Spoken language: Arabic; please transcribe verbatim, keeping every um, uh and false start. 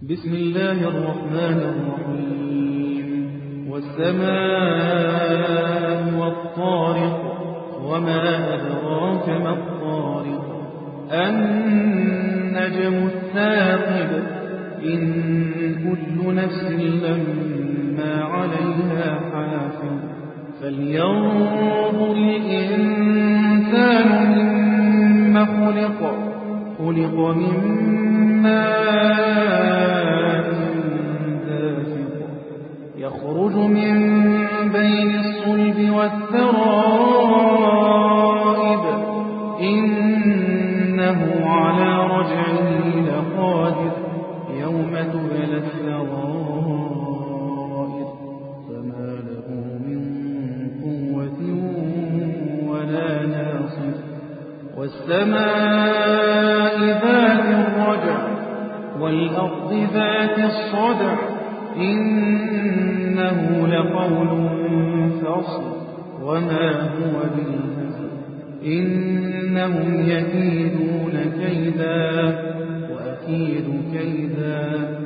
بسم الله الرحمن الرحيم والسماء والطارق وما أدراك ما الطارق النجم الثاقب إن كل نفس لما عليها حافظ فلينظر الإنسان مما خلق خلق من ماء دافق يخرج من بين الصلب والترائب إنه على رجعه لقادر يوم تبلى السرائر فما له من قوة ولا ناصر والسماء ذات الرجع والأرض ذات الصدع إنه لقول فصل وما هو بالهزل إنهم يكيدون كيدا وأكيد كيدا